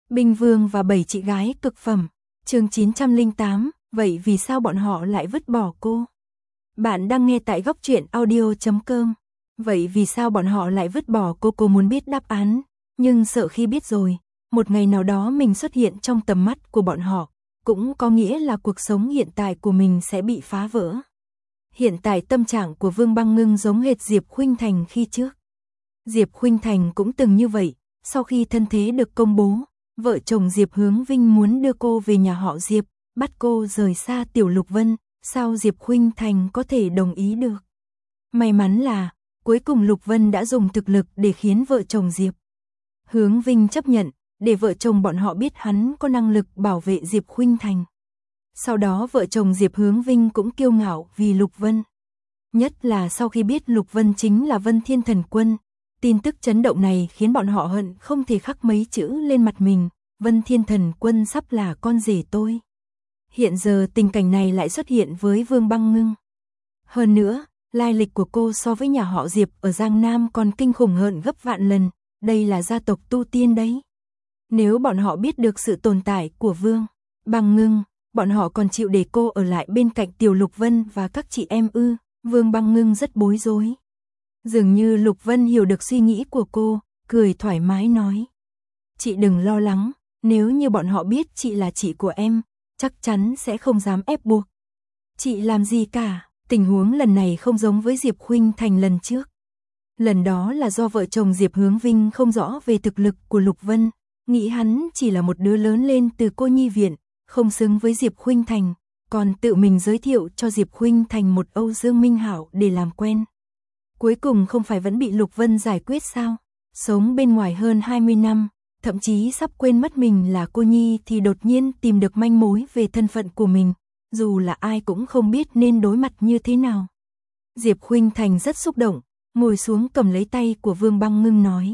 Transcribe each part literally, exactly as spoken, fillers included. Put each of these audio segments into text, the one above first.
Binh Vương và bảy chị gái cực phẩm. Chương chín trăm lẻ tám, vậy vì sao bọn họ lại vứt bỏ cô? Bạn đang nghe tại góc truyện audio chấm com. Vậy vì sao bọn họ lại vứt bỏ cô? Cô muốn biết đáp án, nhưng sợ khi biết rồi, một ngày nào đó mình xuất hiện trong tầm mắt của bọn họ, cũng có nghĩa là cuộc sống hiện tại của mình sẽ bị phá vỡ. Hiện tại tâm trạng của Vương Băng Ngưng giống hệt Diệp Khuynh Thành khi trước. Diệp Khuynh Thành cũng từng như vậy, sau khi thân thế được công bố, vợ chồng Diệp Hướng Vinh muốn đưa cô về nhà họ Diệp, bắt cô rời xa Tiểu Lục Vân, sao Diệp Khuynh Thành có thể đồng ý được? May mắn là, cuối cùng Lục Vân đã dùng thực lực để khiến vợ chồng Diệp Hướng Vinh chấp nhận, để vợ chồng bọn họ biết hắn có năng lực bảo vệ Diệp Khuynh Thành. Sau đó vợ chồng Diệp Hướng Vinh cũng kiêu ngạo vì Lục Vân. Nhất là sau khi biết Lục Vân chính là Vân Thiên Thần Quân, tin tức chấn động này khiến bọn họ hận không thể khắc mấy chữ lên mặt mình, Vân Thiên Thần Quân sắp là con rể tôi. Hiện giờ tình cảnh này lại xuất hiện với Vương Băng Ngưng. Hơn nữa, lai lịch của cô so với nhà họ Diệp ở Giang Nam còn kinh khủng hơn gấp vạn lần, đây là gia tộc tu tiên đấy. Nếu bọn họ biết được sự tồn tại của Vương Băng Ngưng, bọn họ còn chịu để cô ở lại bên cạnh Tiểu Lục Vân và các chị em ư? Vương Băng Ngưng rất bối rối. Dường như Lục Vân hiểu được suy nghĩ của cô, cười thoải mái nói. Chị đừng lo lắng, nếu như bọn họ biết chị là chị của em, chắc chắn sẽ không dám ép buộc chị làm gì cả. Tình huống lần này không giống với Diệp Khuynh Thành lần trước. Lần đó là do vợ chồng Diệp Hướng Vinh không rõ về thực lực của Lục Vân, nghĩ hắn chỉ là một đứa lớn lên từ cô nhi viện, không xứng với Diệp Khuynh Thành, còn tự mình giới thiệu cho Diệp Khuynh Thành một Âu Dương Minh Hảo để làm quen. Cuối cùng không phải vẫn bị Lục Vân giải quyết sao? Sống bên ngoài hơn hai mươi năm, thậm chí sắp quên mất mình là cô nhi thì đột nhiên tìm được manh mối về thân phận của mình, dù là ai cũng không biết nên đối mặt như thế nào. Diệp Khuynh Thành rất xúc động, ngồi xuống cầm lấy tay của Vương Băng Ngưng nói.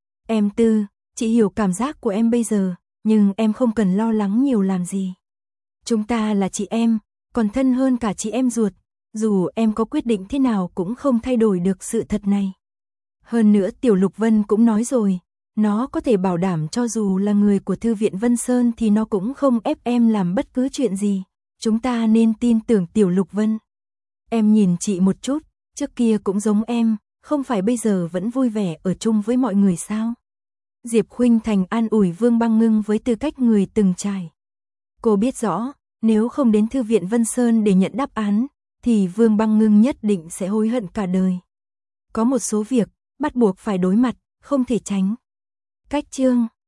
Em Tư, chị hiểu cảm giác của em bây giờ, nhưng em không cần lo lắng nhiều làm gì. Chúng ta là chị em, còn thân hơn cả chị em ruột, dù em có quyết định thế nào cũng không thay đổi được sự thật này. Hơn nữa Tiểu Lục Vân cũng nói rồi, nó có thể bảo đảm cho dù là người của Thư viện Vân Sơn thì nó cũng không ép em làm bất cứ chuyện gì. Chúng ta nên tin tưởng Tiểu Lục Vân. Em nhìn chị một chút, trước kia cũng giống em, không phải bây giờ vẫn vui vẻ ở chung với mọi người sao? Diệp Khuynh Thành an ủi Vương Băng Ngưng với tư cách người từng trải. Cô biết rõ, nếu không đến Thư viện Vân Sơn để nhận đáp án, thì Vương Băng Ngưng nhất định sẽ hối hận cả đời. Có một số việc, bắt buộc phải đối mặt, không thể tránh. Cách chương